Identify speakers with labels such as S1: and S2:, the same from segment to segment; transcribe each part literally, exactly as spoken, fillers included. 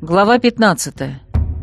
S1: Глава пятнадцатая.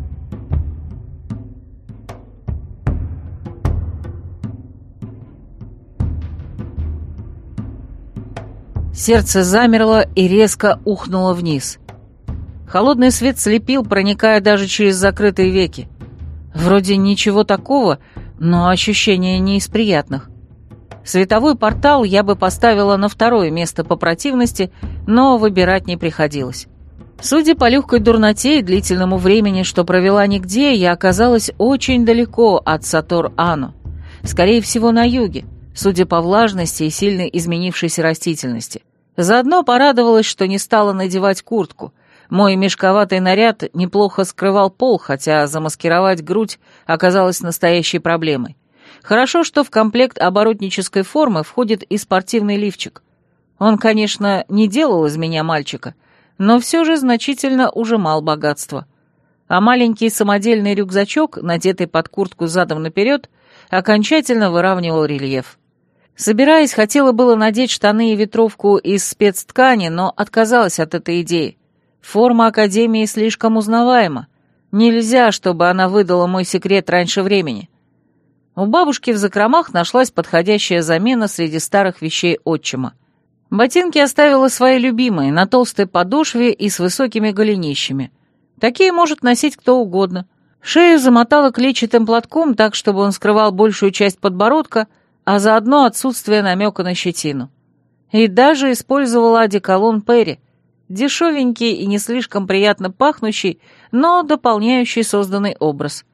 S1: Сердце замерло и резко ухнуло вниз. Холодный свет слепил, проникая даже через закрытые веки. Вроде ничего такого, но ощущения не из приятных. Световой портал я бы поставила на второе место по противности, но выбирать не приходилось. Судя по легкой дурноте и длительному времени, что провела нигде, я оказалась очень далеко от Сатор-Ану. Скорее всего, на юге, судя по влажности и сильно изменившейся растительности. Заодно порадовалась, что не стала надевать куртку. Мой мешковатый наряд неплохо скрывал пол, хотя замаскировать грудь оказалось настоящей проблемой. Хорошо, что в комплект оборотнической формы входит и спортивный лифчик. Он, конечно, не делал из меня мальчика, но все же значительно ужимал богатство. А маленький самодельный рюкзачок, надетый под куртку задом наперед, окончательно выравнивал рельеф. Собираясь, хотела было надеть штаны и ветровку из спецткани, но отказалась от этой идеи. Форма Академии слишком узнаваема. Нельзя, чтобы она выдала мой секрет раньше времени. У бабушки в закромах нашлась подходящая замена среди старых вещей отчима. Ботинки оставила свои любимые, на толстой подошве и с высокими голенищами. Такие может носить кто угодно. Шею замотала клетчатым платком так, чтобы он скрывал большую часть подбородка, а заодно отсутствие намека на щетину. И даже использовала одеколон Перри, дешевенький и не слишком приятно пахнущий, но дополняющий созданный образ.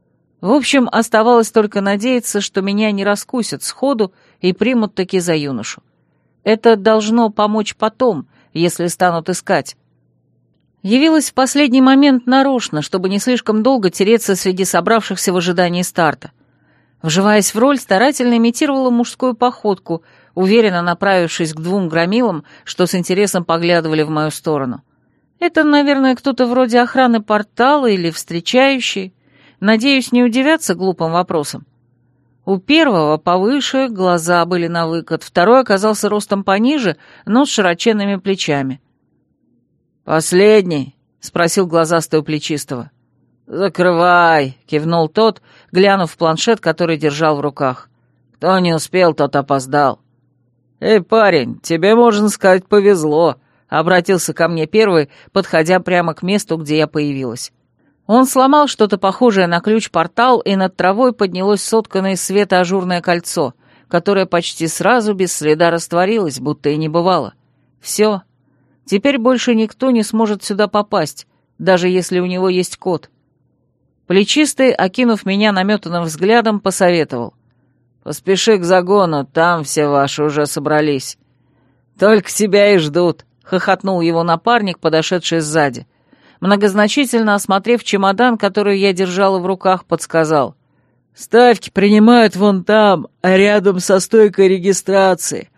S1: В общем, оставалось только надеяться, что меня не раскусят сходу и примут таки за юношу. Это должно помочь потом, если станут искать. Явилась в последний момент нарочно, чтобы не слишком долго тереться среди собравшихся в ожидании старта. Вживаясь в роль, старательно имитировала мужскую походку, уверенно направившись к двум громилам, что с интересом поглядывали в мою сторону. Это, наверное, кто-то вроде охраны портала или встречающий. Надеюсь, не удивятся глупым вопросам. У первого повыше глаза были навыкат, второй оказался ростом пониже, но с широченными плечами. «Последний?» — спросил глазастый у плечистого. «Закрывай!» — кивнул тот, глянув в планшет, который держал в руках. «Кто не успел, тот опоздал». «Эй, парень, тебе, можно сказать, повезло», — обратился ко мне первый, подходя прямо к месту, где я появилась. Он сломал что-то похожее на ключ-портал, и над травой поднялось сотканное из света ажурное кольцо, которое почти сразу без следа растворилось, будто и не бывало. Все. Теперь больше никто не сможет сюда попасть, даже если у него есть код. Плечистый, окинув меня наметанным взглядом, посоветовал. «Поспеши к загону, там все ваши уже собрались». «Только тебя и ждут», — хохотнул его напарник, подошедший сзади. Многозначительно осмотрев чемодан, который я держала в руках, подсказал. «Ставки принимают вон там, а рядом со стойкой регистрации.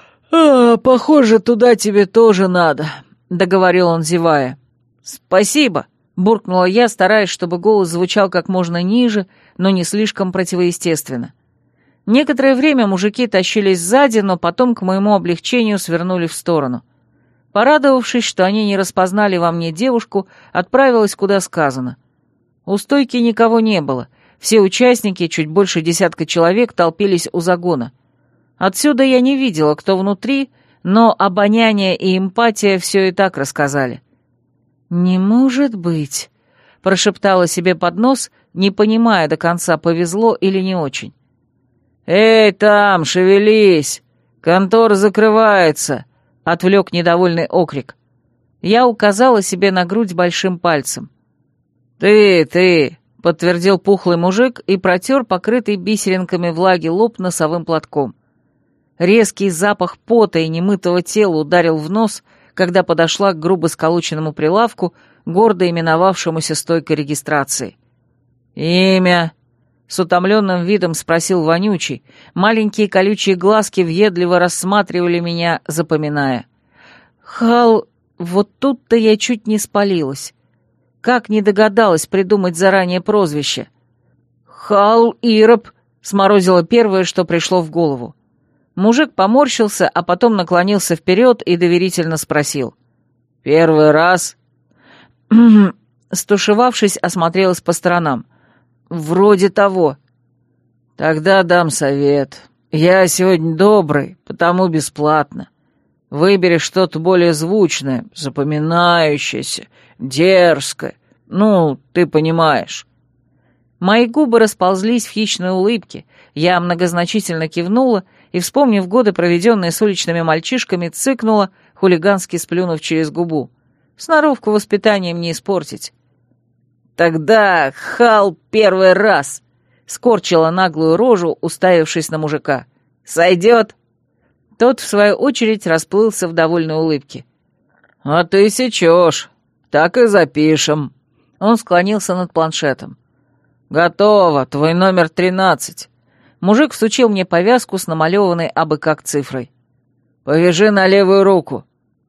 S1: А, похоже, туда тебе тоже надо», — договорил он, зевая. «Спасибо», — буркнула я, стараясь, чтобы голос звучал как можно ниже, но не слишком противоестественно. Некоторое время мужики тащились сзади, но потом, к моему облегчению, свернули в сторону. Порадовавшись, что они не распознали во мне девушку, отправилась куда сказано. У стойки никого не было. Все участники, чуть больше десятка человек, толпились у загона. Отсюда я не видела, кто внутри, но обоняние и эмпатия все и так рассказали. «Не может быть», — прошептала себе под нос, не понимая до конца, повезло или не очень. «Эй, там, шевелись! Контора закрывается!» — отвлек недовольный окрик. Я указала себе на грудь большим пальцем. «Ты, ты!» — подтвердил пухлый мужик и протер покрытый бисеринками влаги лоб носовым платком. Резкий запах пота и немытого тела ударил в нос, когда подошла к грубо сколоченному прилавку, гордо именовавшемуся стойкой регистрации. «Имя?» — с утомленным видом спросил вонючий. Маленькие колючие глазки въедливо рассматривали меня, запоминая. «Хал...» Вот тут-то я чуть не спалилась. Как не догадалась придумать заранее прозвище. «Хал Ироп», — сморозило первое, что пришло в голову. Мужик поморщился, а потом наклонился вперед и доверительно спросил. «Первый раз?» Стушевавшись, осмотрелась по сторонам. «Вроде того». «Тогда дам совет. Я сегодня добрый, потому бесплатно. Выбери что-то более звучное, запоминающееся, дерзкое. Ну, ты понимаешь». Мои губы расползлись в хищной улыбке, я многозначительно кивнула и, вспомнив годы, проведенные с уличными мальчишками, цыкнула, хулигански сплюнув через губу. Сноровку воспитанием не испортить. «Тогда хал первый раз!» — скорчила наглую рожу, уставившись на мужика. «Сойдет?» Тот, в свою очередь, расплылся в довольной улыбке. «А ты сечешь. Так и запишем». Он склонился над планшетом. «Готово, твой номер тринадцать». Мужик всучил мне повязку с намалеванной абы как цифрой. «Повяжи на левую руку».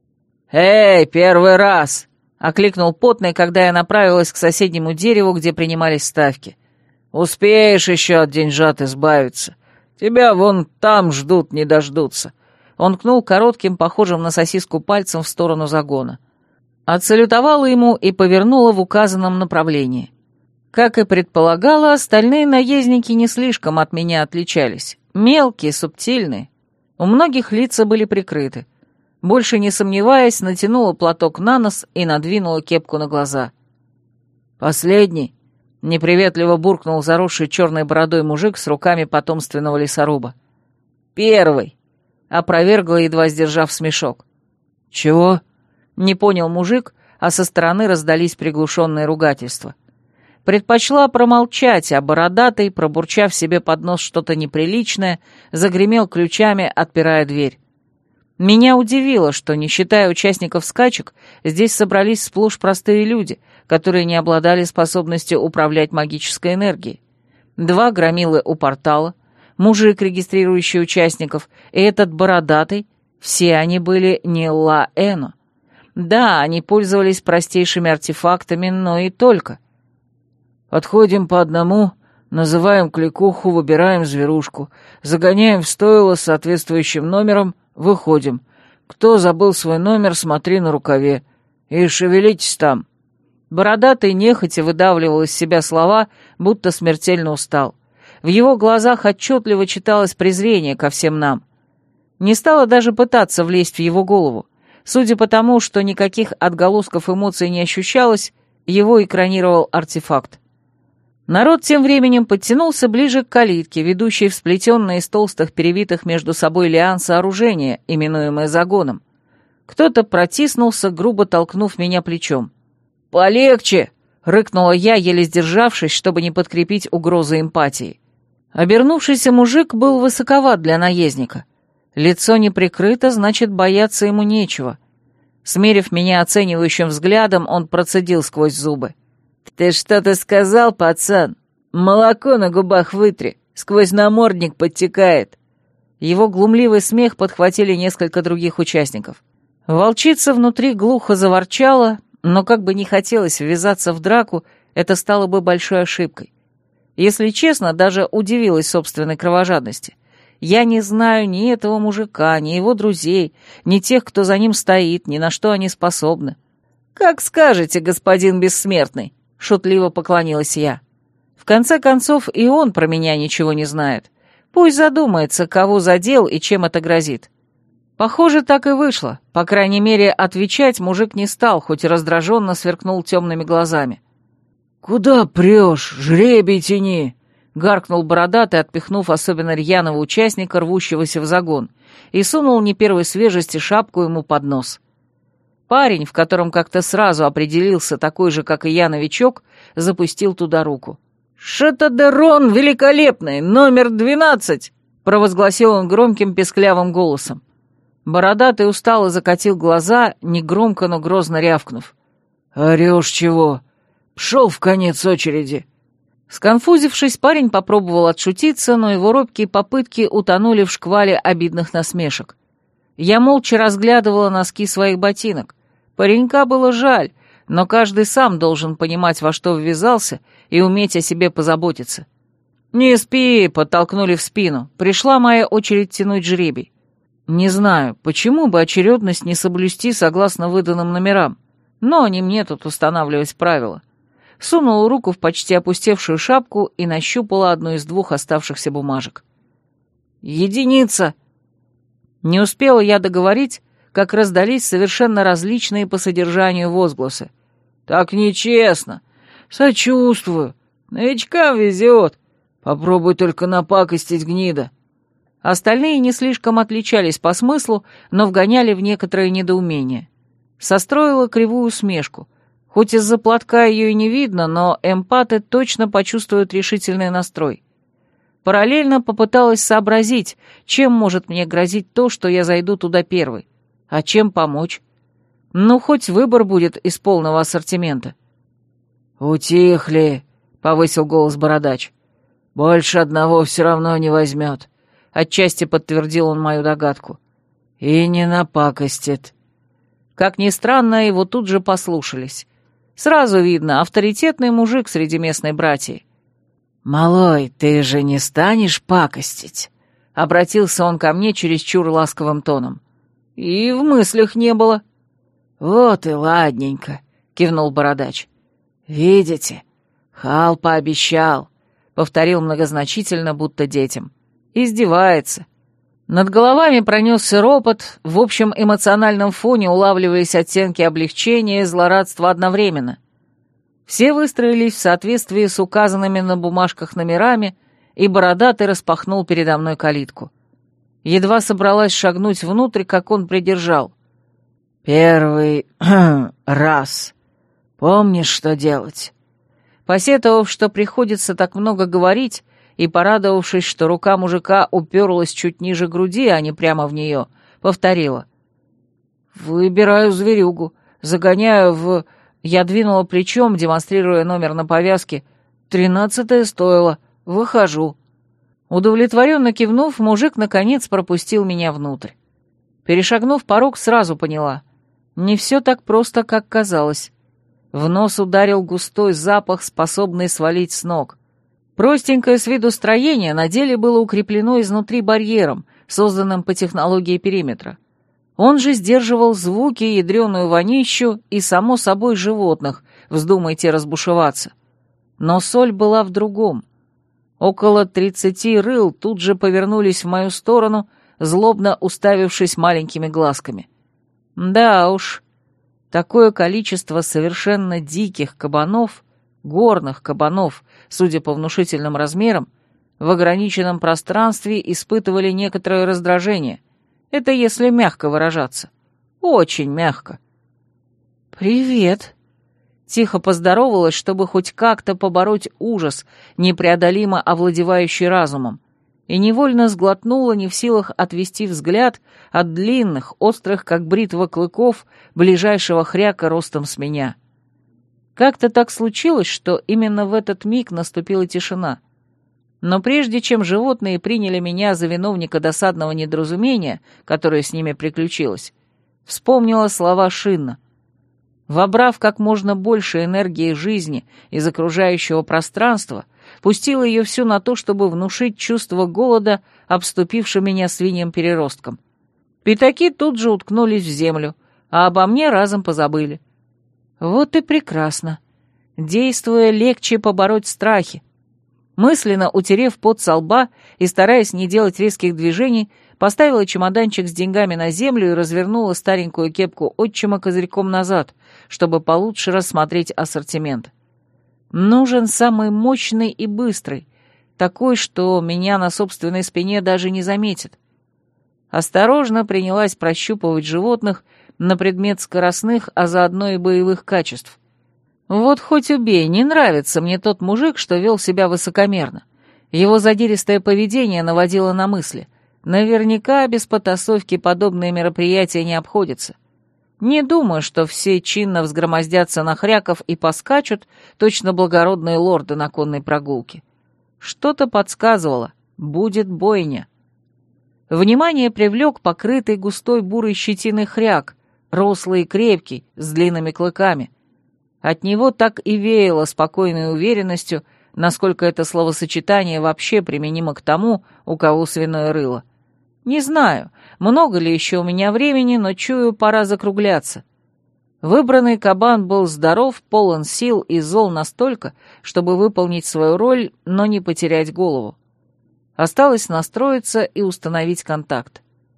S1: «Эй, первый раз!» — окликнул потный, когда я направилась к соседнему дереву, где принимались ставки. «Успеешь еще от деньжат избавиться. Тебя вон там ждут, не дождутся». Он ткнул коротким, похожим на сосиску пальцем в сторону загона. Отсалютовала ему и повернула в указанном направлении. Как и предполагала, остальные наездники не слишком от меня отличались. Мелкие, субтильные. У многих лица были прикрыты. Больше не сомневаясь, натянула платок на нос и надвинула кепку на глаза. «Последний», — неприветливо буркнул заросший черной бородой мужик с руками потомственного лесоруба. «Первый», — опровергла, едва сдержав смешок. «Чего?» — не понял мужик, а со стороны раздались приглушенные ругательства. Предпочла промолчать, а бородатый, пробурчав себе под нос что-то неприличное, загремел ключами, отпирая дверь. Меня удивило, что, не считая участников скачек, здесь собрались сплошь простые люди, которые не обладали способностью управлять магической энергией. Два громилы у портала, мужик, регистрирующий участников, и этот бородатый, все они были не Ла-Эно. Да, они пользовались простейшими артефактами, но и только. Подходим по одному, называем кликуху, выбираем зверушку, загоняем в стойло с соответствующим номером, выходим. Кто забыл свой номер, смотри на рукаве. И шевелитесь там». Бородатый нехотя выдавливал из себя слова, будто смертельно устал. В его глазах отчетливо читалось презрение ко всем нам. Не стала даже пытаться влезть в его голову. Судя по тому, что никаких отголосков эмоций не ощущалось, его экранировал артефакт. Народ тем временем подтянулся ближе к калитке, ведущей в сплетенное из толстых перевитых между собой лиан сооружение, именуемое загоном. Кто-то протиснулся, грубо толкнув меня плечом. «Полегче!» — рыкнула я, еле сдержавшись, чтобы не подкрепить угрозы эмпатии. Обернувшийся мужик был высоковат для наездника. Лицо не прикрыто, значит, бояться ему нечего. Смерив меня оценивающим взглядом, он процедил сквозь зубы. «Ты что-то сказал, пацан? Молоко на губах вытри, сквозь намордник подтекает». Его глумливый смех подхватили несколько других участников. Волчица внутри глухо заворчала, но как бы не хотелось ввязаться в драку, это стало бы большой ошибкой. Если честно, даже удивилась собственной кровожадности. Я не знаю ни этого мужика, ни его друзей, ни тех, кто за ним стоит, ни на что они способны. «Как скажете, господин бессмертный», — шутливо поклонилась я. В конце концов, и он про меня ничего не знает. Пусть задумается, кого задел и чем это грозит. Похоже, так и вышло. По крайней мере, отвечать мужик не стал, хоть и раздраженно сверкнул темными глазами. «Куда прешь? Жребий тяни!» — гаркнул бородатый, отпихнув особенно рьяного участника, рвущегося в загон, и сунул не первой свежести шапку ему под нос. Парень, в котором как-то сразу определился такой же, как и я, новичок, запустил туда руку. «Шатадерон великолепный, номер двенадцать!» — провозгласил он громким песклявым голосом. Бородатый устало закатил глаза, негромко, но грозно рявкнув. «Орешь чего? Пшел в конец очереди!» Сконфузившись, парень попробовал отшутиться, но его робкие попытки утонули в шквале обидных насмешек. Я молча разглядывала носки своих ботинок. Паренька было жаль, но каждый сам должен понимать, во что ввязался, и уметь о себе позаботиться. «Не спи!» — подтолкнули в спину. Пришла моя очередь тянуть жребий. Не знаю, почему бы очередность не соблюсти согласно выданным номерам, но не мне тут устанавливать правила. сунула руку в почти опустевшую шапку и нащупала одну из двух оставшихся бумажек. «Единица!» Не успела я договорить, как раздались совершенно различные по содержанию возгласы. «Так нечестно! Сочувствую! Новичкам везет! Попробуй только напакостить, гнида!» Остальные не слишком отличались по смыслу, но вгоняли в некоторое недоумение. Состроила кривую усмешку. Хоть из-за платка ее и не видно, но эмпаты точно почувствуют решительный настрой. Параллельно попыталась сообразить, чем может мне грозить то, что я зайду туда первой, а чем помочь. Ну, хоть выбор будет из полного ассортимента. «Утихли», — повысил голос бородач. «Больше одного все равно не возьмет», — отчасти подтвердил он мою догадку. «И не напакостит». Как ни странно, его тут же послушались. Сразу видно, авторитетный мужик среди местной братьи. «Малой, ты же не станешь пакостить?» — обратился он ко мне чересчур ласковым тоном. «И в мыслях не было». «Вот и ладненько», — кивнул бородач. «Видите, Хал пообещал», — повторил многозначительно, будто детям. «Издевается». Над головами пронесся ропот, в общем эмоциональном фоне улавливались оттенки облегчения и злорадства одновременно. Все выстроились в соответствии с указанными на бумажках номерами, и бородатый распахнул передо мной калитку. Едва собралась шагнуть внутрь, как он придержал. «Первый раз. Помнишь, что делать?» Посетовав, что приходится так много говорить, и порадовавшись, что рука мужика уперлась чуть ниже груди, а не прямо в нее, повторила. «Выбираю зверюгу, загоняю в...» Я двинула плечом, демонстрируя номер на повязке. «Тринадцатое стоило. Выхожу». Удовлетворенно кивнув, мужик наконец пропустил меня внутрь. Перешагнув порог, сразу поняла. Не все так просто, как казалось. В нос ударил густой запах, способный свалить с ног. Простенькое с виду строение на деле было укреплено изнутри барьером, созданным по технологии периметра. Он же сдерживал звуки, ядреную вонищу и, само собой, животных, вздумайте разбушеваться. Но соль была в другом. Около тридцати рыл тут же повернулись в мою сторону, злобно уставившись маленькими глазками. Да уж, такое количество совершенно диких кабанов, горных кабанов, судя по внушительным размерам, в ограниченном пространстве испытывали некоторое раздражение. Это если мягко выражаться. Очень мягко. «Привет», — тихо поздоровалась, чтобы хоть как-то побороть ужас, непреодолимо овладевающий разумом, и невольно сглотнула, не в силах отвести взгляд от длинных, острых, как бритва клыков, ближайшего хряка ростом с меня. Как-то так случилось, что именно в этот миг наступила тишина. Но прежде чем животные приняли меня за виновника досадного недоразумения, которое с ними приключилось, вспомнила слова Шинна. Вобрав как можно больше энергии жизни из окружающего пространства, пустила ее всю на то, чтобы внушить чувство голода, обступившим меня свиньям-переросткам. Пятаки тут же уткнулись в землю, а обо мне разом позабыли. Вот и прекрасно. Действуя, легче побороть страхи. Мысленно утерев пот со лба и стараясь не делать резких движений, поставила чемоданчик с деньгами на землю и развернула старенькую кепку отчима козырьком назад, чтобы получше рассмотреть ассортимент. Нужен самый мощный и быстрый, такой, что меня на собственной спине даже не заметит. Осторожно принялась прощупывать животных на предмет скоростных, а заодно и боевых качеств. Вот хоть убей, не нравится мне тот мужик, что вел себя высокомерно. Его задиристое поведение наводило на мысли. Наверняка без потасовки подобные мероприятия не обходятся. Не думаю, что все чинно взгромоздятся на хряков и поскачут, точно благородные лорды на конной прогулке. Что-то подсказывало, будет бойня. Внимание привлек покрытый густой бурой щетиной хряк, рослый и крепкий, с длинными клыками. От него так и веяло спокойной уверенностью, насколько это словосочетание вообще применимо к тому, у кого свиное рыло. Не знаю, много ли еще у меня времени, но чую, пора закругляться. Выбранный кабан был здоров, полон сил и зол настолько, чтобы выполнить свою роль, но не потерять голову. Осталось настроиться и установить контакт.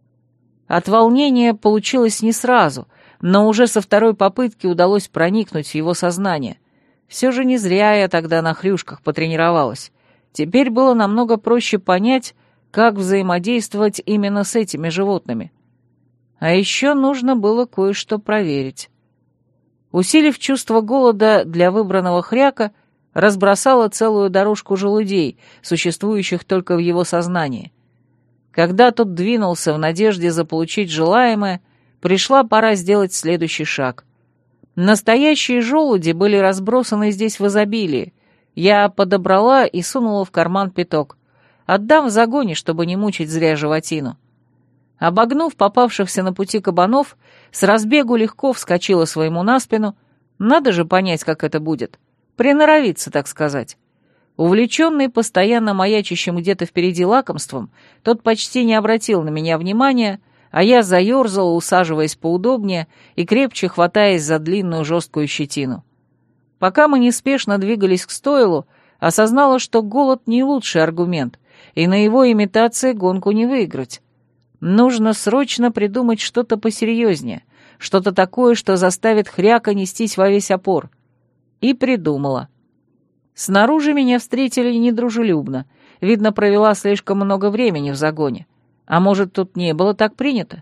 S1: От волнения получилось не сразу, но уже со второй попытки удалось проникнуть в его сознание. Все же не зря я тогда на хрюшках потренировалась. Теперь было намного проще понять, как взаимодействовать именно с этими животными. А еще нужно было кое-что проверить. Усилив чувство голода для выбранного хряка, разбросала целую дорожку желудей, существующих только в его сознании. Когда тот двинулся в надежде заполучить желаемое, пришла пора сделать следующий шаг. Настоящие желуди были разбросаны здесь в изобилии. Я подобрала и сунула в карман пяток. Отдам в загоне, чтобы не мучить зря животину. Обогнув попавшихся на пути кабанов, с разбегу легко вскочила своему на спину. Надо же понять, как это будет. Приноровиться, так сказать. Увлеченный постоянно маячащим где-то впереди лакомством, тот почти не обратил на меня внимания, а я заерзала, усаживаясь поудобнее и крепче хватаясь за длинную жесткую щетину. Пока мы неспешно двигались к стойлу, осознала, что голод не лучший аргумент, и на его имитации гонку не выиграть. Нужно срочно придумать что-то посерьезнее, что-то такое, что заставит хряка нестись во весь опор. И придумала. Снаружи меня встретили недружелюбно. Видно, провела слишком много времени в загоне. А может, тут не было так принято?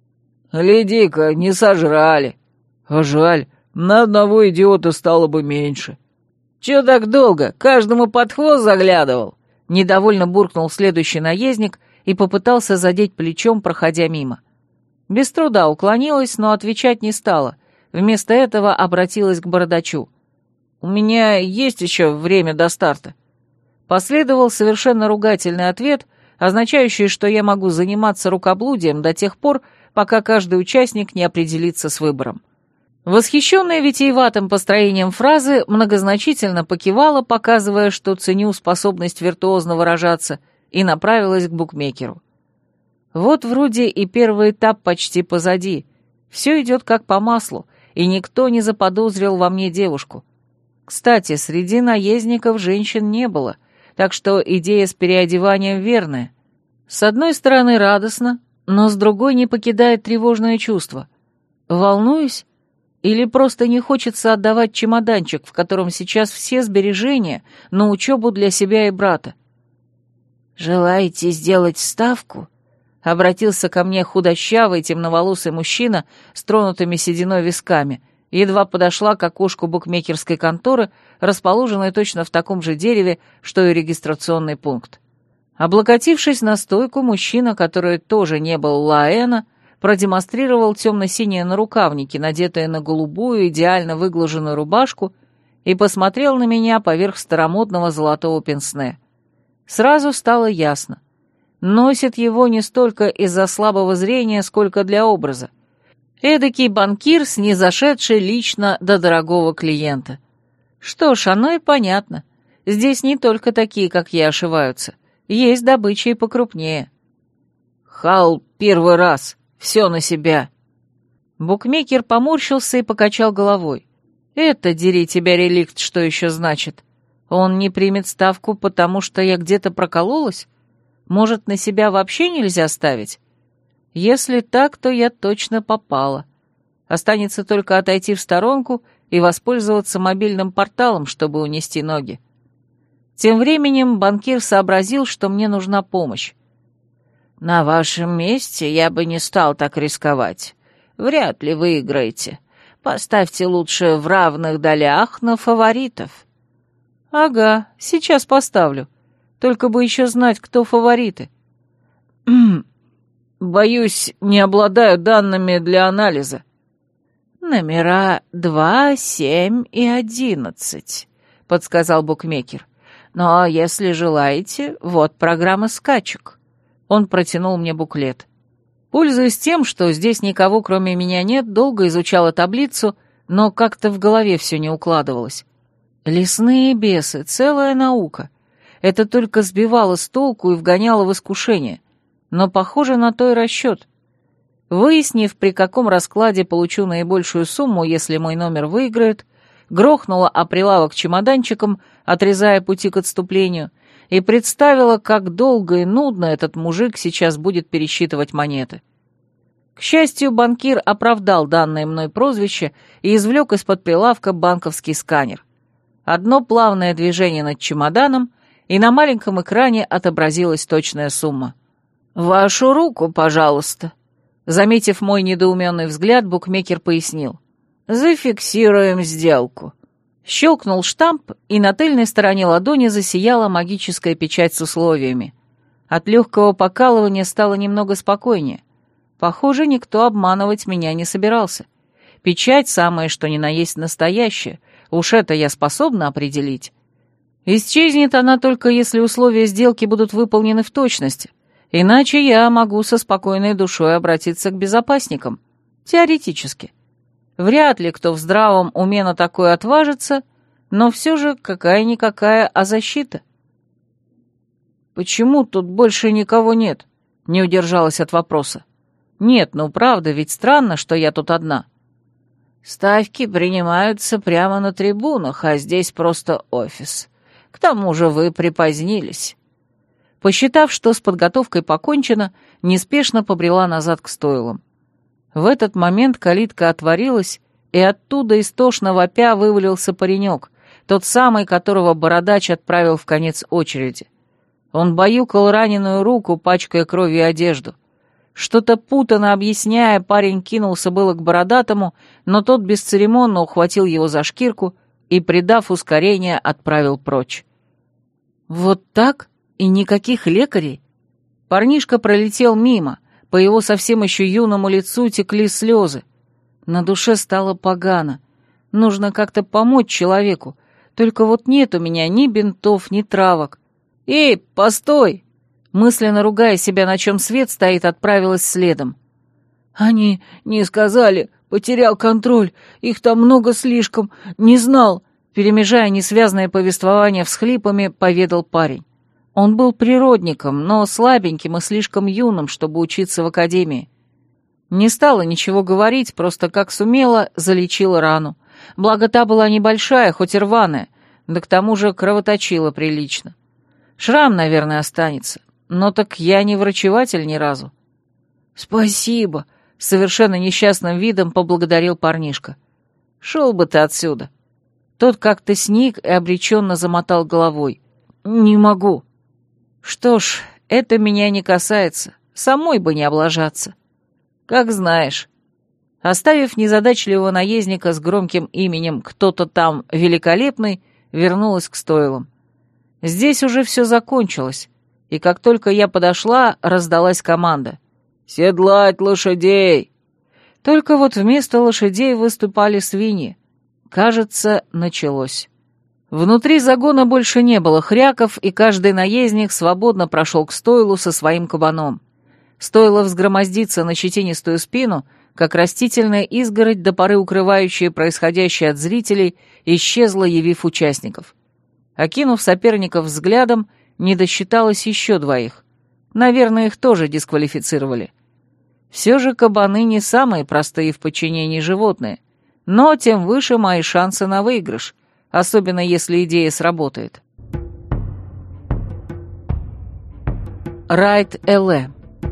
S1: «Гляди-ка, не сожрали». «А жаль, на одного идиота стало бы меньше». «Чё так долго? Каждому под хвост заглядывал?» Недовольно буркнул следующий наездник и попытался задеть плечом, проходя мимо. Без труда уклонилась, но отвечать не стала. Вместо этого обратилась к бородачу. «У меня есть еще время до старта». Последовал совершенно ругательный ответ, означающий, что я могу заниматься рукоблудием до тех пор, пока каждый участник не определится с выбором. Восхищенная витиеватым построением фразы, многозначительно покивала, показывая, что ценю способность виртуозно выражаться, и направилась к букмекеру. Вот вроде и первый этап почти позади. Все идет как по маслу, и никто не заподозрил во мне девушку. Кстати, среди наездников женщин не было, так что идея с переодеванием верная. С одной стороны радостно, но с другой не покидает тревожное чувство. Волнуюсь? Или просто не хочется отдавать чемоданчик, в котором сейчас все сбережения на учебу для себя и брата? «Желаете сделать ставку?» — обратился ко мне худощавый темноволосый мужчина с тронутыми сединой висками, едва подошла к окошку букмекерской конторы, расположенной точно в таком же дереве, что и регистрационный пункт. Облокотившись на стойку, мужчина, который тоже не был Лаэна, продемонстрировал темно-синие нарукавники, надетые на голубую, идеально выглаженную рубашку, и посмотрел на меня поверх старомодного золотого пенсне. Сразу стало ясно. Носит его не столько из-за слабого зрения, сколько для образа. Эдакий банкир, снизошедший лично до дорогого клиента. Что ж, оно и понятно. Здесь не только такие, как я, ошиваются. Есть добыча и покрупнее. Хал первый раз. Все на себя. Букмекер поморщился и покачал головой. Это, дери тебя, реликт, что еще значит? Он не примет ставку, потому что я где-то прокололась? Может, на себя вообще нельзя ставить? Если так, то я точно попала. Останется только отойти в сторонку и воспользоваться мобильным порталом, чтобы унести ноги. Тем временем банкир сообразил, что мне нужна помощь. «На вашем месте я бы не стал так рисковать. Вряд ли выиграете. Поставьте лучше в равных долях на фаворитов». «Ага, сейчас поставлю. Только бы еще знать, кто фавориты». «Боюсь, не обладаю данными для анализа». «Номера два, семь и одиннадцать», — подсказал букмекер. «Но если желаете, вот программа скачек». Он протянул мне буклет. Пользуясь тем, что здесь никого кроме меня нет, долго изучала таблицу, но как-то в голове все не укладывалось. Лесные бесы, целая наука. Это только сбивало с толку и вгоняло в искушение. Но похоже на то и расчет. Выяснив, при каком раскладе получу наибольшую сумму, если мой номер выиграют, грохнула о прилавок чемоданчиком, отрезая пути к отступлению, и представила, как долго и нудно этот мужик сейчас будет пересчитывать монеты. К счастью, банкир оправдал данное мной прозвище и извлек из-под прилавка банковский сканер. Одно плавное движение над чемоданом, и на маленьком экране отобразилась точная сумма. «Вашу руку, пожалуйста». Заметив мой недоуменный взгляд, букмекер пояснил. «Зафиксируем сделку». Щелкнул штамп, и на тыльной стороне ладони засияла магическая печать с условиями. От легкого покалывания стало немного спокойнее. Похоже, никто обманывать меня не собирался. Печать самое что ни на есть настоящая, уж это я способна определить. Исчезнет она только если условия сделки будут выполнены в точности, иначе я могу со спокойной душой обратиться к безопасникам. Теоретически. Вряд ли кто в здравом уме на такое отважится, но все же какая-никакая, а защита. «Почему тут больше никого нет?» — не удержалась от вопроса. «Нет, ну правда, ведь странно, что я тут одна». «Ставки принимаются прямо на трибунах, а здесь просто офис. К тому же вы припозднились». Посчитав, что с подготовкой покончено, неспешно побрела назад к стойлам. В этот момент калитка отворилась, и оттуда истошно вопя вывалился паренек, тот самый, которого бородач отправил в конец очереди. Он баюкал раненую руку, пачкая кровью одежду. Что-то путанно объясняя, парень кинулся было к бородатому, но тот бесцеремонно ухватил его за шкирку и, придав ускорение, отправил прочь. «Вот так? И никаких лекарей?» Парнишка пролетел мимо, по его совсем еще юному лицу текли слезы. На душе стало погано. Нужно как-то помочь человеку, только вот нет у меня ни бинтов, ни травок. «Эй, постой!» Мысленно ругая себя, на чем свет стоит, отправилась следом. «Они не сказали, потерял контроль, их там много слишком, не знал», перемежая несвязное повествование всхлипами, поведал парень. Он был природником, но слабеньким и слишком юным, чтобы учиться в академии. Не стала ничего говорить, просто как сумела, залечила рану. Благо та была небольшая, хоть и рваная, да к тому же кровоточила прилично. Шрам, наверное, останется. Но так я не врачеватель ни разу. «Спасибо», — совершенно несчастным видом поблагодарил парнишка. «Шел бы ты отсюда». Тот как-то сник и обреченно замотал головой. «Не могу». «Что ж, это меня не касается. Самой бы не облажаться». «Как знаешь». Оставив незадачливого наездника с громким именем «Кто-то там великолепный», вернулась к стойлам. Здесь уже все закончилось, и как только я подошла, раздалась команда. «Седлать лошадей!» Только вот вместо лошадей выступали свиньи. Кажется, началось. Внутри загона больше не было хряков, и каждый наездник свободно прошел к стойлу со своим кабаном. Стоило взгромоздиться на щетинистую спину, как растительная изгородь, до поры укрывающая происходящее от зрителей, исчезла, явив участников. Окинув соперников взглядом, не досчиталось еще двоих. Наверное, их тоже дисквалифицировали. Все же кабаны не самые простые в подчинении животные, но тем выше мои шансы на выигрыш, особенно если идея сработает. Райт-Эле.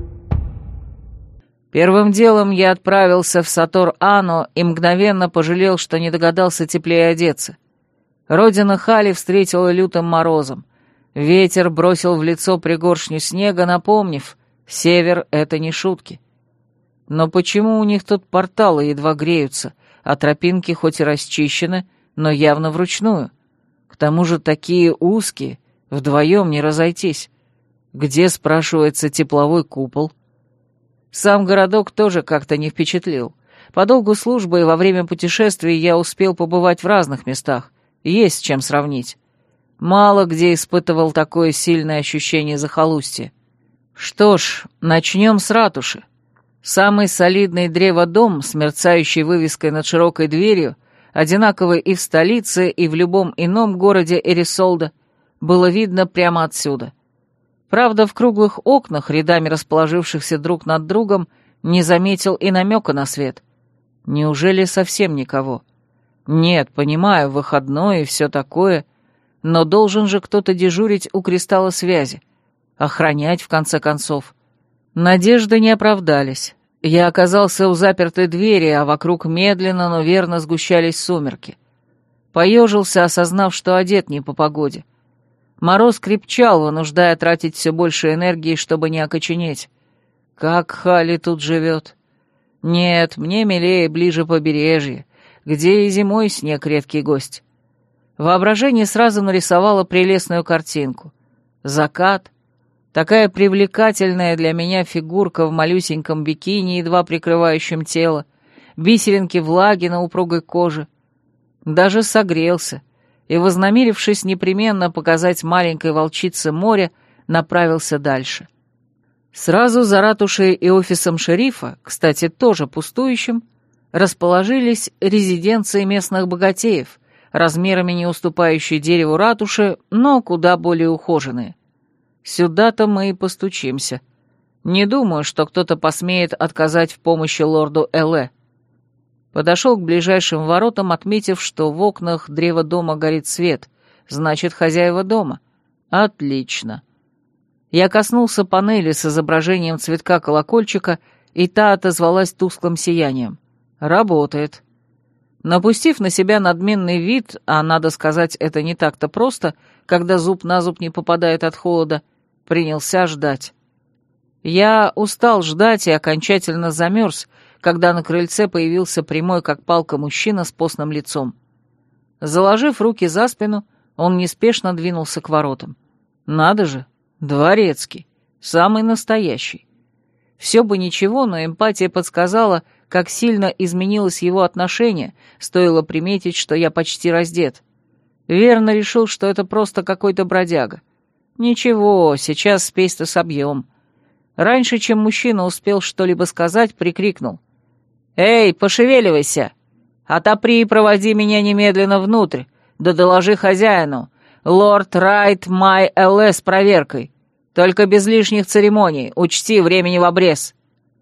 S1: Первым делом я отправился в Сатор-Ано и мгновенно пожалел, что не догадался теплее одеться. Родина Хали встретила лютым морозом. Ветер бросил в лицо пригоршню снега, напомнив, север — это не шутки. Но почему у них тут порталы едва греются, а тропинки хоть и расчищены, но явно вручную? К тому же такие узкие, вдвоем не разойтись. Где, спрашивается, тепловой купол? Сам городок тоже как-то не впечатлил. По долгу службы и во время путешествий я успел побывать в разных местах, есть с чем сравнить. Мало где испытывал такое сильное ощущение захолустья. Что ж, начнем с ратуши. Самый солидный древодом с мерцающей вывеской над широкой дверью, одинаковый и в столице, и в любом ином городе Эрисолда, было видно прямо отсюда. Правда, в круглых окнах, рядами расположившихся друг над другом, Не заметил и намека на свет. Неужели совсем никого? Нет, понимаю, выходной и все такое, но должен же кто-то дежурить у кристалла связи. Охранять, в конце концов. Надежды не оправдались. Я оказался у запертой двери, а вокруг медленно, но верно сгущались сумерки. Поежился, осознав, что одет не по погоде. Мороз крепчал, вынуждая тратить все больше энергии, чтобы не окоченеть. Как Хали тут живет? Нет, мне милее ближе побережье, где и зимой снег редкий гость. Воображение сразу нарисовало прелестную картинку. Закат, такая привлекательная для меня фигурка в малюсеньком бикини, едва прикрывающем тело, бисеринки влаги на упругой коже. Даже согрелся и, вознамерившись непременно показать маленькой волчице море, направился дальше. Сразу за ратушей и офисом шерифа, кстати, тоже пустующим, расположились резиденции местных богатеев, размерами не уступающие дереву ратуши, но куда более ухоженные. Сюда-то мы и постучимся. Не думаю, что кто-то посмеет отказать в помощи лорду Эле. Подошел к ближайшим воротам, отметив, что в окнах древа дома горит свет, значит, хозяева дома. Отлично. Я коснулся панели с изображением цветка колокольчика, и та отозвалась тусклым сиянием. Работает. Напустив на себя надменный вид, а, надо сказать, это не так-то просто, когда зуб на зуб не попадает от холода, принялся ждать. Я устал ждать и окончательно замерз, когда на крыльце появился прямой, как палка, мужчина с постным лицом. Заложив руки за спину, он неспешно двинулся к воротам. Надо же, дворецкий, самый настоящий. Все бы ничего, но эмпатия подсказала, как сильно изменилось его отношение, стоило приметить, что я почти раздет. Верно решил, что это просто какой-то бродяга. Ничего, сейчас спесь-то собьем. Раньше, чем мужчина успел что-либо сказать, прикрикнул. «Эй, пошевеливайся! Отопри и проводи меня немедленно внутрь, да доложи хозяину. Лорд Райт Май Эле с проверкой. Только без лишних церемоний, учти, времени в обрез».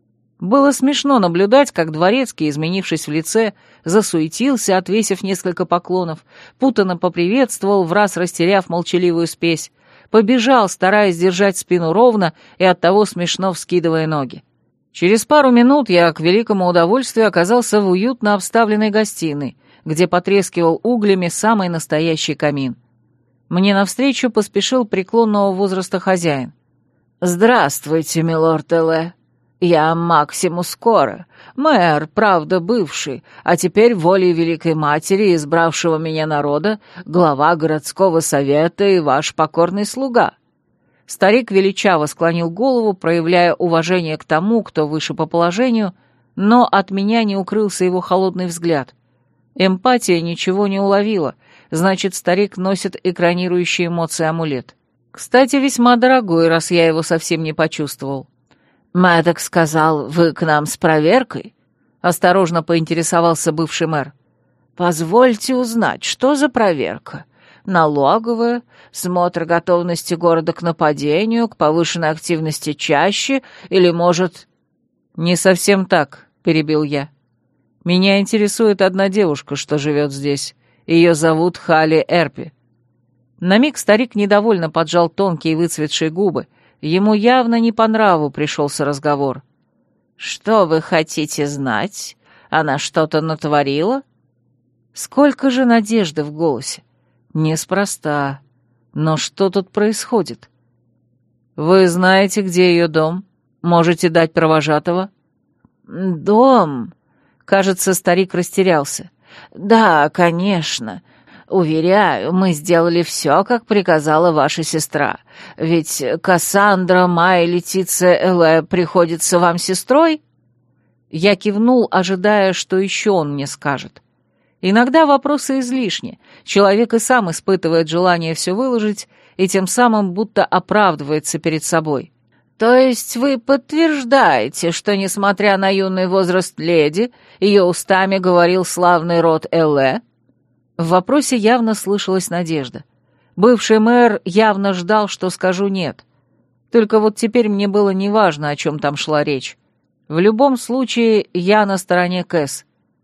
S1: Было смешно наблюдать, как дворецкий, изменившись в лице, засуетился, отвесив несколько поклонов, путанно поприветствовал, враз растеряв молчаливую спесь, побежал, стараясь держать спину ровно и оттого смешно вскидывая ноги. Через пару минут я, к великому удовольствию, оказался в уютно обставленной гостиной, где потрескивал углями самый настоящий камин. Мне навстречу поспешил преклонного возраста хозяин. «Здравствуйте, милорд Эле. Я Максимус Кора, мэр, правда, бывший, а теперь волей Великой Матери, избравшего меня народа, глава городского совета и ваш покорный слуга». Старик величаво склонил голову, проявляя уважение к тому, кто выше по положению, но от меня не укрылся его холодный взгляд. Эмпатия ничего не уловила, значит, старик носит экранирующий эмоции амулет. Кстати, весьма дорогой, раз я его совсем не почувствовал. «Мэддок сказал, вы к нам с проверкой?» — осторожно поинтересовался бывший мэр. «Позвольте узнать, что за проверка? Налоговая, смотр готовности города к нападению, к повышенной активности чаще или, может...» «Не совсем так», — перебил я. «Меня интересует одна девушка, что живет здесь. Ее зовут Хали Эрпи». На миг старик недовольно поджал тонкие выцветшие губы. Ему явно не по нраву пришелся разговор. «Что вы хотите знать? Она что-то натворила?» Сколько же надежды в голосе. Неспроста. Но что тут происходит? «Вы знаете, где ее дом? Можете дать провожатого?» «Дом?» Кажется, старик растерялся. «Да, конечно. Уверяю, мы сделали все, как приказала ваша сестра. Ведь Кассандра Май Летиция Эле приходится вам сестрой?» Я кивнул, ожидая, что еще он мне скажет. Иногда вопросы излишни. Человек и сам испытывает желание все выложить, и тем самым будто оправдывается перед собой. «То есть вы подтверждаете, что, несмотря на юный возраст леди, ее устами говорил славный род Эле?» В вопросе явно слышалась надежда. Бывший мэр явно ждал, что скажу «нет». Только вот теперь мне было неважно, о чем там шла речь. В любом случае, я на стороне Кэс.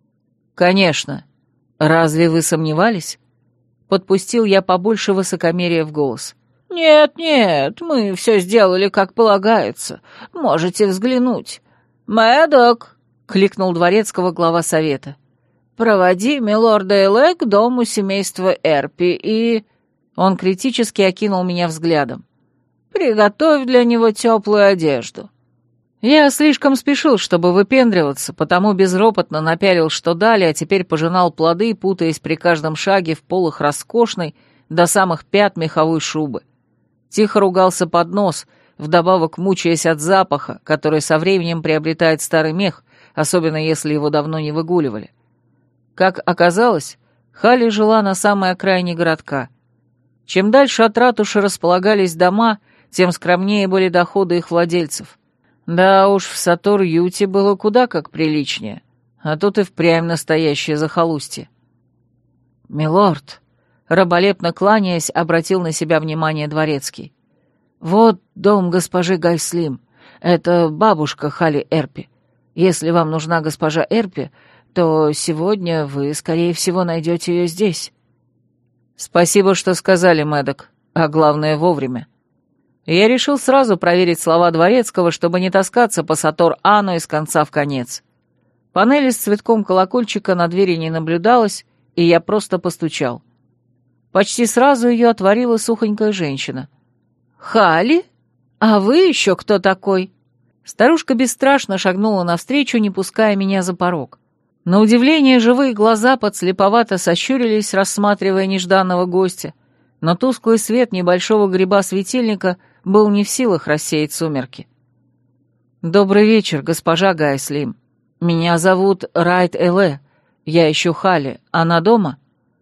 S1: Конечно. Разве вы сомневались? Подпустил я побольше высокомерия в голос. «Нет-нет, мы все сделали, как полагается. Можете взглянуть. Мэддок!» — кликнул дворецкого глава совета. «Проводи милорда Элэ к дому семейства Эрпи и...» Он критически окинул меня взглядом. «Приготовь для него теплую одежду». Я слишком спешил, чтобы выпендриваться, потому безропотно напялил, что дали, а теперь пожинал плоды, путаясь при каждом шаге в полах роскошной до самых пят меховой шубы. Тихо ругался под нос, вдобавок мучаясь от запаха, который со временем приобретает старый мех, особенно если его давно не выгуливали. Как оказалось, Халли жила на самой окраине городка. Чем дальше от ратуши располагались дома, тем скромнее были доходы их владельцев. Да уж, в Сатор-Юте было куда как приличнее, а тут и впрямь настоящее захолустье. «Милорд», — раболепно кланяясь, обратил на себя внимание дворецкий. «Вот дом госпожи Гайслим. Это бабушка Халли Эрпи. Если вам нужна госпожа Эрпи, то сегодня вы, скорее всего, найдете ее здесь». «Спасибо, что сказали, Мэддок, а главное, вовремя». Я решил сразу проверить слова дворецкого, чтобы не таскаться по Сатор-Ану из конца в конец. Панели с цветком колокольчика на двери не наблюдалось, и я просто постучал. Почти сразу ее отворила сухонькая женщина. «Халли? А вы еще кто такой?» Старушка бесстрашно шагнула навстречу, не пуская меня за порог. На удивление, живые глаза подслеповато сощурились, рассматривая нежданного гостя, но тусклый свет небольшого гриба-светильника был не в силах рассеять сумерки. «Добрый вечер, госпожа Гайслим. Меня зовут Райт Элэ. Я ищу Халли. Она дома?»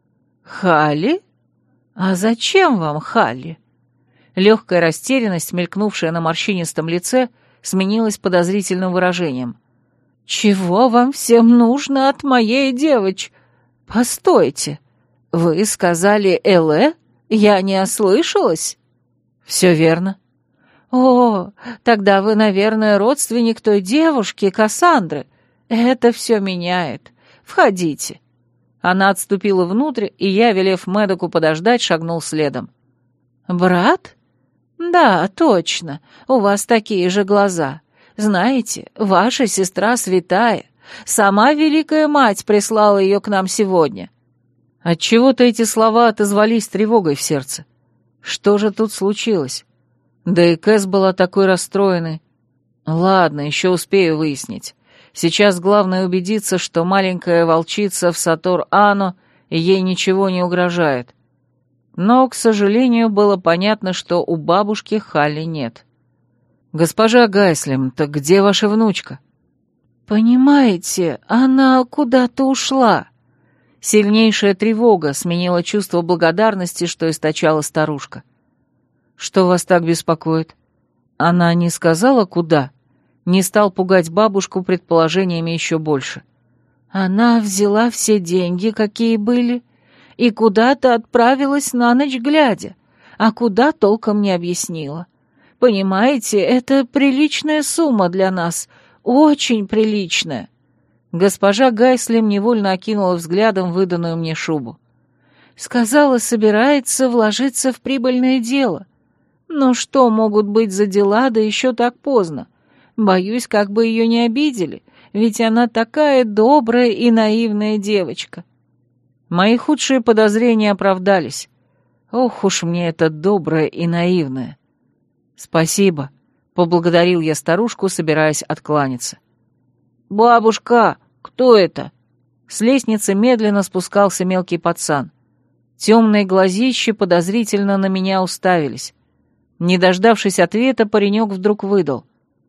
S1: «Халли? А зачем вам Халли?» Легкая растерянность, мелькнувшая на морщинистом лице, сменилась подозрительным выражением. «Чего вам всем нужно от моей девочки? Постойте, вы сказали Элэ? Я не ослышалась?» «Все верно». «О, тогда вы, наверное, родственник той девушки, Кассандры. Это все меняет. Входите». Она отступила внутрь, и я, велев Мэддоку подождать, шагнул следом. «Брат? Да, точно, у вас такие же глаза. Знаете, ваша сестра святая. Сама Великая Мать прислала ее к нам сегодня». Отчего-то эти слова отозвались тревогой в сердце. Что же тут случилось? Да и Кэс была такой расстроенной. Ладно, еще успею выяснить. Сейчас главное убедиться, что маленькая волчица в Сатор-Ану ей ничего не угрожает. Но, к сожалению, было понятно, что у бабушки Халли нет. «Госпожа Гайслим, так где ваша внучка?» «Понимаете, она куда-то ушла». Сильнейшая тревога сменила чувство благодарности, что источала старушка. «Что вас так беспокоит? Она не сказала, куда?» Не стал пугать бабушку предположениями еще больше. «Она взяла все деньги, какие были, и куда-то отправилась на ночь глядя, а куда толком не объяснила. Понимаете, это приличная сумма для нас, очень приличная». Госпожа Гайслим невольно окинула взглядом выданную мне шубу. «Сказала, собирается вложиться в прибыльное дело. Но что могут быть за дела, да еще так поздно? Боюсь, как бы ее не обидели, ведь она такая добрая и наивная девочка». Мои худшие подозрения оправдались. Ох уж мне это доброе и наивное. «Спасибо», — поблагодарил я старушку, собираясь откланяться. «Бабушка, кто это?» С лестницы медленно спускался мелкий пацан. Темные глазища подозрительно на меня уставились. Не дождавшись ответа, паренек вдруг выдал.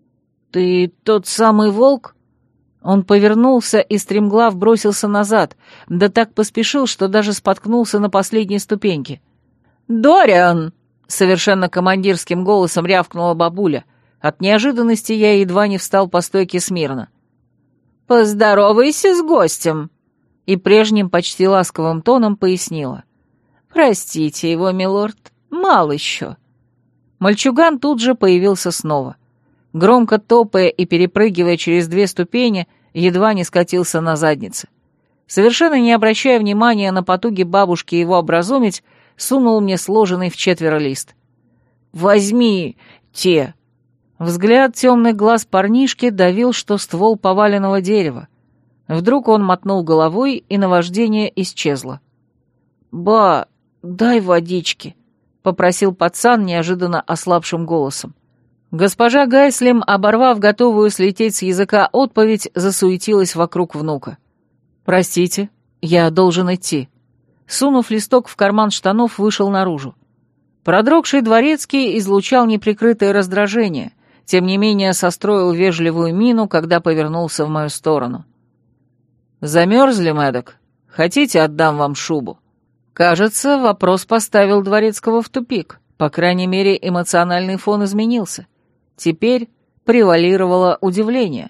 S1: «Ты тот самый волк?» Он повернулся и стремглав бросился назад, да так поспешил, что даже споткнулся на последней ступеньке. «Дориан!» — совершенно командирским голосом рявкнула бабуля. От неожиданности я едва не встал по стойке смирно. «Поздоровайся с гостем!» И прежним почти ласковым тоном пояснила. «Простите его, милорд, мал еще». Мальчуган тут же появился снова. Громко топая и перепрыгивая через две ступени, едва не скатился на заднице. Совершенно не обращая внимания на потуги бабушки его образумить, сунул мне сложенный в четверо лист. «Возьми те!» Взгляд темных глаз парнишки давил, что ствол поваленного дерева. Вдруг он мотнул головой, и наваждение исчезло. «Ба, дай водички», — попросил пацан неожиданно ослабшим голосом. Госпожа Гайслим, оборвав готовую слететь с языка отповедь, засуетилась вокруг внука. «Простите, я должен идти». Сунув листок в карман штанов, вышел наружу. Продрогший дворецкий излучал неприкрытое раздражение, тем не менее состроил вежливую мину, когда повернулся в мою сторону. «Замерзли, Мэддок? Хотите, отдам вам шубу?» Кажется, вопрос поставил дворецкого в тупик. По крайней мере, эмоциональный фон изменился. Теперь превалировало удивление.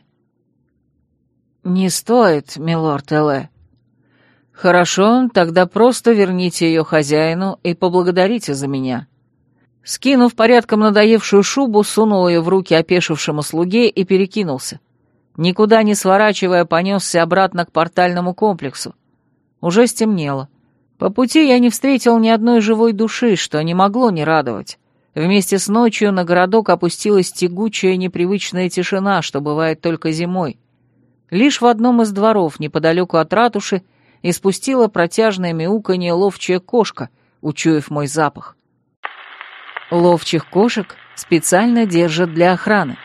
S1: «Не стоит, милорд Элэ». «Хорошо, тогда просто верните ее хозяину и поблагодарите за меня». Скинув порядком надоевшую шубу, сунул ее в руки опешившему слуге и перекинулся. Никуда не сворачивая, понесся обратно к портальному комплексу. Уже стемнело. По пути я не встретил ни одной живой души, что не могло не радовать. Вместе с ночью на городок опустилась тягучая непривычная тишина, что бывает только зимой. Лишь в одном из дворов, неподалеку от ратуши, испустила протяжное мяуканье ловчая кошка, учуяв мой запах. Ловчих кошек специально держат для охраны.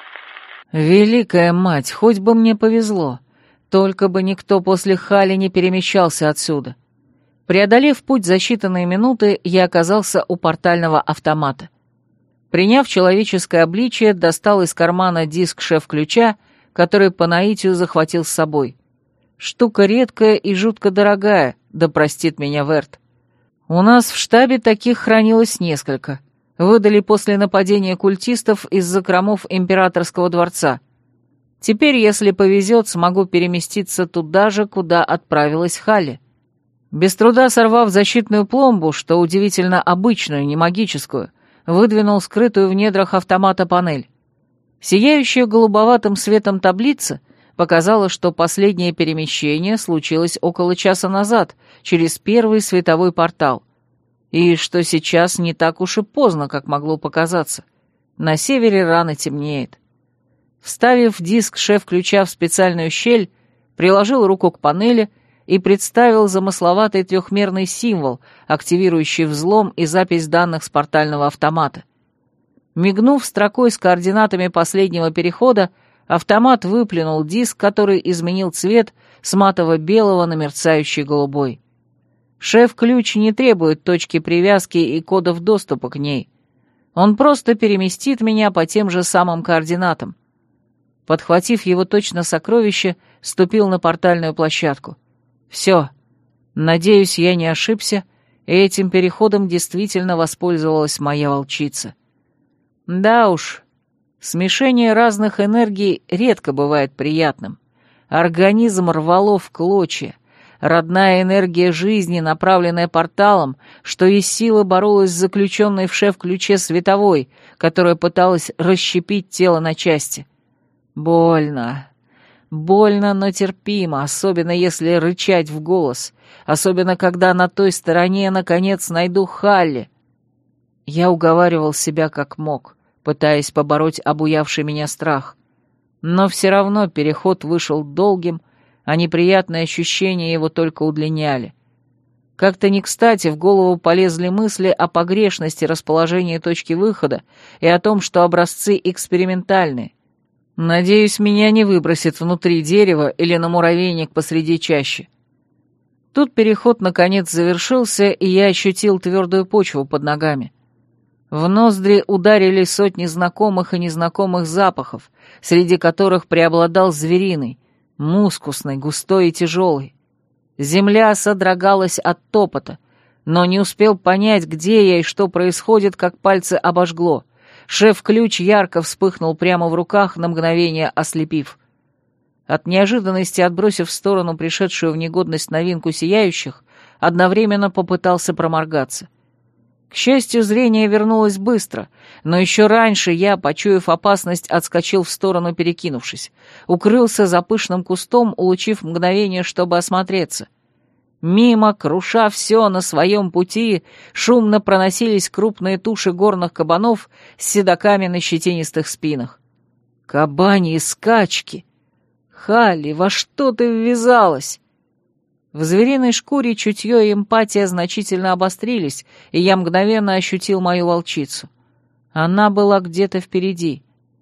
S1: Великая мать, хоть бы мне повезло, только бы никто после Хали не перемещался отсюда. Преодолев путь за считанные минуты, я оказался у портального автомата. Приняв человеческое обличие, достал из кармана диск шеф-ключа, который по наитию захватил с собой. Штука редкая и жутко дорогая, да простит меня Верт. У нас в штабе таких хранилось несколько. Выдали после нападения культистов из закромов императорского дворца. Теперь, если повезет, смогу переместиться туда же, куда отправилась Халли. Без труда сорвав защитную пломбу, что удивительно обычную, не магическую, выдвинул скрытую в недрах автомата панель. Сияющая голубоватым светом таблица показала, что последнее перемещение случилось около часа назад, через первый световой портал. И что сейчас не так уж и поздно, как могло показаться. На севере рано темнеет. Вставив диск шеф-ключа в специальную щель, приложил руку к панели и представил замысловатый трехмерный символ, активирующий взлом и запись данных с портального автомата. Мигнув строкой с координатами последнего перехода, автомат выплюнул диск, который изменил цвет с матово-белого на мерцающий голубой. Шеф-ключ не требует точки привязки и кодов доступа к ней. Он просто переместит меня по тем же самым координатам. Подхватив его точно сокровище, ступил на портальную площадку. Все. Надеюсь, я не ошибся, и этим переходом действительно воспользовалась моя волчица. Да уж, смешение разных энергий редко бывает приятным. Организм рвало в клочья. Родная энергия жизни, направленная порталом, что из силы боролась с заключенной в шеф-ключе световой, которая пыталась расщепить тело на части. Больно. Больно, но терпимо, особенно если рычать в голос, особенно когда на той стороне, наконец, найду Халли. Я уговаривал себя как мог, пытаясь побороть обуявший меня страх. Но все равно переход вышел долгим, а неприятные ощущения его только удлиняли. Как-то не кстати в голову полезли мысли о погрешности расположения точки выхода и о том, что образцы экспериментальные. Надеюсь, меня не выбросит внутри дерева или на муравейник посреди чащи. Тут переход наконец завершился, и я ощутил твердую почву под ногами. В ноздри ударили сотни знакомых и незнакомых запахов, среди которых преобладал звериный, мускусный, густой и тяжелый. Земля содрогалась от топота, но не успел понять, где я и что происходит, как пальцы обожгло. Шеф-ключ ярко вспыхнул прямо в руках, на мгновение ослепив. От неожиданности, отбросив в сторону пришедшую в негодность новинку сияющих, одновременно попытался проморгаться. К счастью, зрение вернулось быстро, но еще раньше я, почуяв опасность, отскочил в сторону, перекинувшись. Укрылся за пышным кустом, улучив мгновение, чтобы осмотреться. Мимо, круша все на своем пути, шумно проносились крупные туши горных кабанов с седоками на щетинистых спинах. Кабаньи скачки! Халли, во что ты ввязалась? В звериной шкуре чутье и эмпатия значительно обострились, и я мгновенно ощутил мою волчицу. Она была где-то впереди.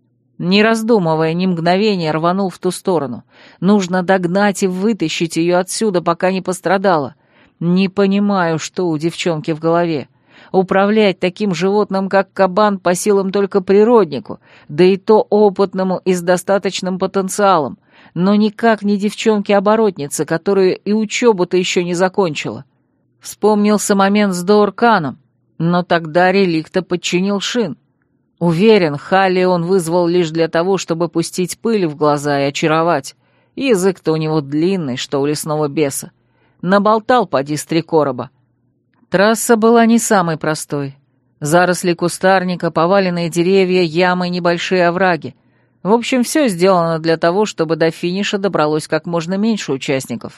S1: Не раздумывая ни мгновения, рванул в ту сторону. Нужно догнать и вытащить ее отсюда, пока не пострадала. Не понимаю, что у девчонки в голове. Управлять таким животным, как кабан, по силам только природнику, да и то опытному и с достаточным потенциалом, но никак не девчонке-оборотнице, которую и учебу-то еще не закончила. Вспомнился момент с Доорканом, но тогда реликта подчинил Шин. Уверен, Халли он вызвал лишь для того, чтобы пустить пыль в глаза и очаровать. Язык-то у него длинный, что у лесного беса. Наболтал поди с три короба. Трасса была не самой простой. Заросли кустарника, поваленные деревья, ямы, небольшие овраги. В общем, все сделано для того, чтобы до финиша добралось как можно меньше участников.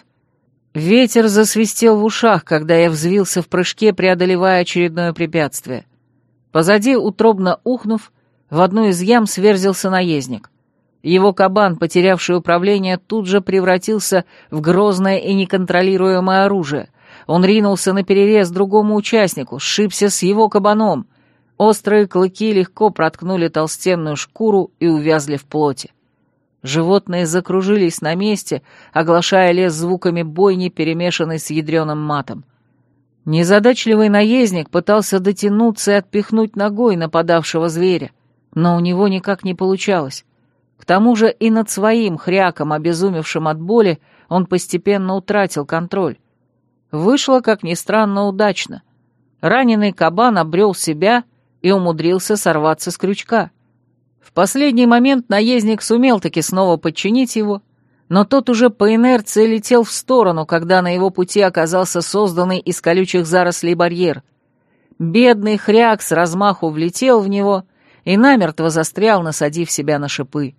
S1: Ветер засвистел в ушах, когда я взвился в прыжке, преодолевая очередное препятствие. Позади, утробно ухнув, в одну из ям сверзился наездник. Его кабан, потерявший управление, тут же превратился в грозное и неконтролируемое оружие. Он ринулся наперерез другому участнику, сшибся с его кабаном. Острые клыки легко проткнули толстенную шкуру и увязли в плоти. Животные закружились на месте, оглашая лес звуками бойни, перемешанной с ядреным матом. Незадачливый наездник пытался дотянуться и отпихнуть ногой нападавшего зверя, но у него никак не получалось. К тому же и над своим хряком, обезумевшим от боли, он постепенно утратил контроль. Вышло, как ни странно, удачно. Раненый кабан обрел себя и умудрился сорваться с крючка. В последний момент наездник сумел таки снова подчинить его, но тот уже по инерции летел в сторону, когда на его пути оказался созданный из колючих зарослей барьер. Бедный хряк с размаху влетел в него и намертво застрял, насадив себя на шипы.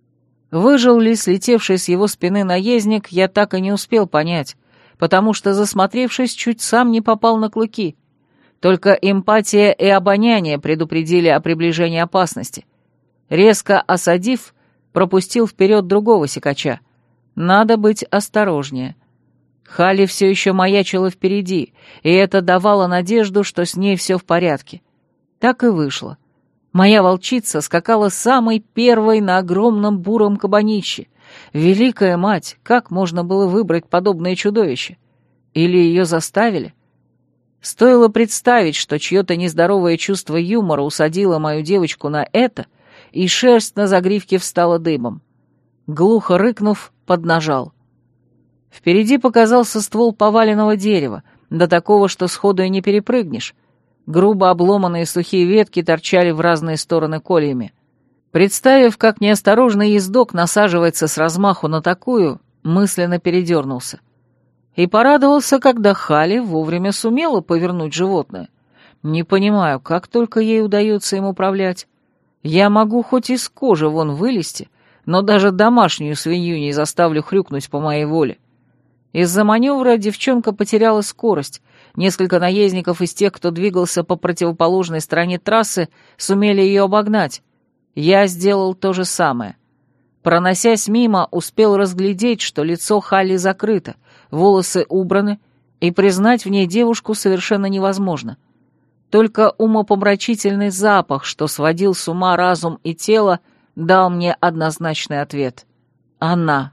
S1: Выжил ли слетевший с его спины наездник, я так и не успел понять, потому что, засмотревшись, чуть сам не попал на клыки. Только эмпатия и обоняние предупредили о приближении опасности. Резко осадив, пропустил вперед другого сикача. Надо быть осторожнее. Халли все еще маячила впереди, и это давало надежду, что с ней все в порядке. Так и вышло. Моя волчица скакала самой первой на огромном буром кабанище. Великая мать, как можно было выбрать подобное чудовище? Или ее заставили? Стоило представить, что чье-то нездоровое чувство юмора усадило мою девочку на это, и шерсть на загривке встала дыбом. Глухо рыкнув, поднажал. Впереди показался ствол поваленного дерева, до такого, что сходу и не перепрыгнешь. Грубо обломанные сухие ветки торчали в разные стороны кольями. Представив, как неосторожный ездок насаживается с размаху на такую, мысленно передернулся. И порадовался, когда Халли вовремя сумела повернуть животное. Не понимаю, как только ей удается им управлять. Я могу хоть из кожи вон вылезти, но даже домашнюю свинью не заставлю хрюкнуть по моей воле. Из-за маневра девчонка потеряла скорость. Несколько наездников из тех, кто двигался по противоположной стороне трассы, сумели ее обогнать. Я сделал то же самое. Проносясь мимо, успел разглядеть, что лицо Халли закрыто, волосы убраны, и признать в ней девушку совершенно невозможно. Только умопомрачительный запах, что сводил с ума разум и тело, дал мне однозначный ответ. Она.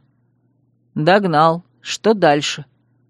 S1: Догнал. Что дальше?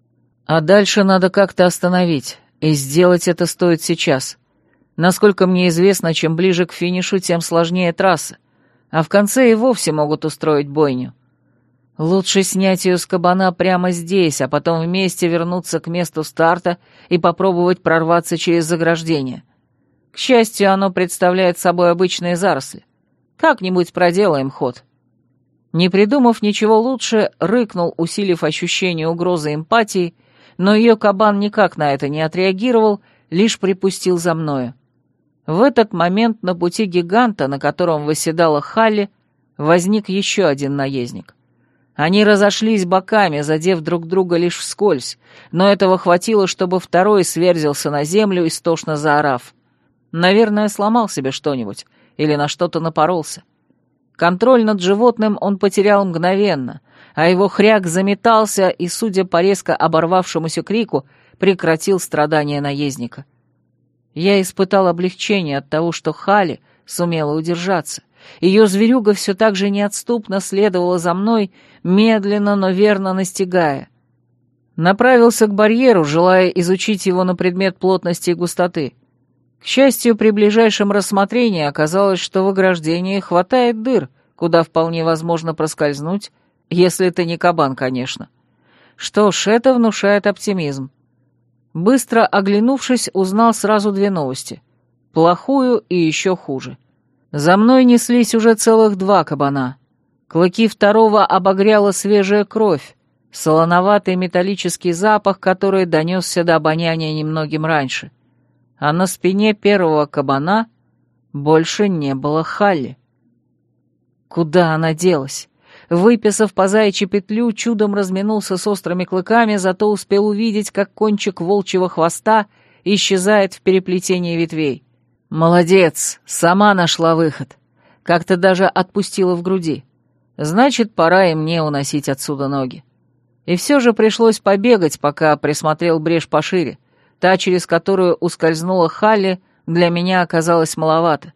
S1: А дальше надо как-то остановить, и сделать это стоит сейчас. Насколько мне известно, чем ближе к финишу, тем сложнее трасса, а в конце и вовсе могут устроить бойню. Лучше снять ее с кабана прямо здесь, а потом вместе вернуться к месту старта и попробовать прорваться через заграждение. К счастью, оно представляет собой обычные заросли. Как-нибудь проделаем ход. Не придумав ничего лучше, рыкнул, усилив ощущение угрозы эмпатии, но ее кабан никак на это не отреагировал, лишь припустил за мною. В этот момент на пути гиганта, на котором восседала Халли, возник еще один наездник. Они разошлись боками, задев друг друга лишь вскользь, но этого хватило, чтобы второй сверзился на землю, истошно заорав. Наверное, сломал себе что-нибудь или на что-то напоролся. Контроль над животным он потерял мгновенно, а его хряк заметался и, судя по резко оборвавшемуся крику, прекратил страдания наездника. Я испытал облегчение от того, что Халли сумела удержаться. Ее зверюга все так же неотступно следовала за мной, медленно, но верно настигая. Направился к барьеру, желая изучить его на предмет плотности и густоты. К счастью, при ближайшем рассмотрении оказалось, что в ограждении хватает дыр, куда вполне возможно проскользнуть, если ты не кабан, конечно. Что ж, это внушает оптимизм. Быстро оглянувшись, узнал сразу две новости. Плохую и еще хуже. За мной неслись уже целых два кабана. Клыки второго обогряла свежая кровь, солоноватый металлический запах, который донесся до обоняния немногим раньше. А на спине первого кабана больше не было Халли. Куда она делась? Выписав по заячьи петлю, чудом разминулся с острыми клыками, зато успел увидеть, как кончик волчьего хвоста исчезает в переплетении ветвей. Молодец, сама нашла выход. Как-то даже отпустила в груди. Значит, пора и мне уносить отсюда ноги. И все же пришлось побегать, пока присмотрел брешь пошире. Та, через которую ускользнула Халли, для меня оказалась маловато.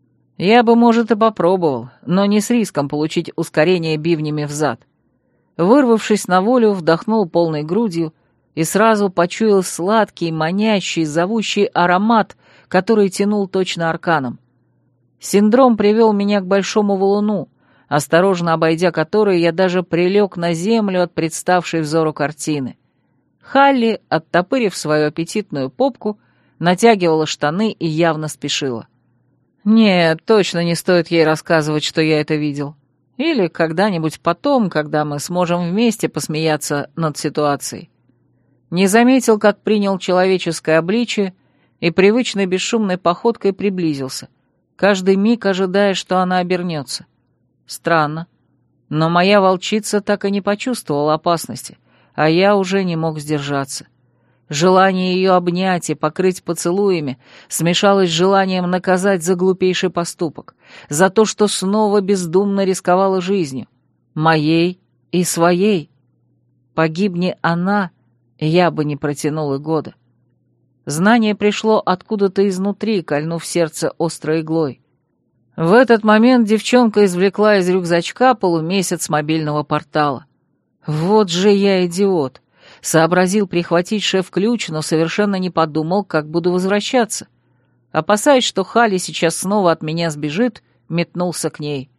S1: Я бы, может, и попробовал, но не с риском получить ускорение бивнями взад. Вырвавшись на волю, вдохнул полной грудью и сразу почуял сладкий, манящий, зовущий аромат, который тянул точно арканом. Синдром привел меня к большому валуну, осторожно обойдя который, я даже прилег на землю от представшей взору картины. Халли, оттопырив свою аппетитную попку, натягивала штаны и явно спешила. Нет, точно не стоит ей рассказывать, что я это видел. Или когда-нибудь потом, когда мы сможем вместе посмеяться над ситуацией. Не заметил, как принял человеческое обличие и привычной бесшумной походкой приблизился, каждый миг ожидая, что она обернется. Странно, но моя волчица так и не почувствовала опасности, а я уже не мог сдержаться. Желание ее обнять и покрыть поцелуями смешалось с желанием наказать за глупейший поступок, за то, что снова бездумно рисковала жизнью, моей и своей. Погибни она, я бы не протянул и года. Знание пришло откуда-то изнутри, кольнув сердце острой иглой. В этот момент девчонка извлекла из рюкзачка полумесяц мобильного портала. Вот же я идиот. Сообразил прихватить шеф-ключ, но совершенно не подумал, как буду возвращаться. Опасаясь, что Халли сейчас снова от меня сбежит, метнулся к ней.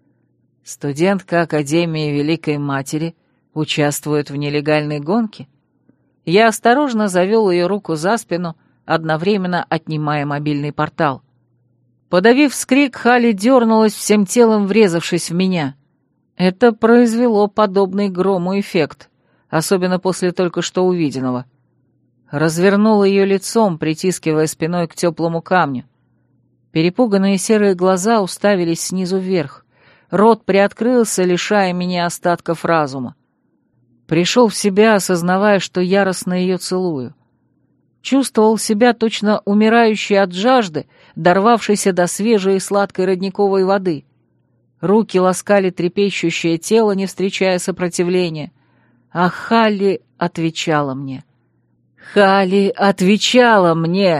S1: Студентка Академии Великой Матери участвует в нелегальной гонке? Я осторожно завел ее руку за спину, одновременно отнимая мобильный портал. Подавив вскрик, Халли дернулась всем телом, врезавшись в меня. Это произвело подобный грому эффект, особенно после только что увиденного. Развернул ее лицом, притискивая спиной к теплому камню. Перепуганные серые глаза уставились снизу вверх. Рот приоткрылся, лишая меня остатков разума. Пришел в себя, осознавая, что яростно ее целую. Чувствовал себя точно умирающей от жажды, дорвавшейся до свежей и сладкой родниковой воды. Руки ласкали трепещущее тело, не встречая сопротивления. А Халли отвечала мне. Халли отвечала мне!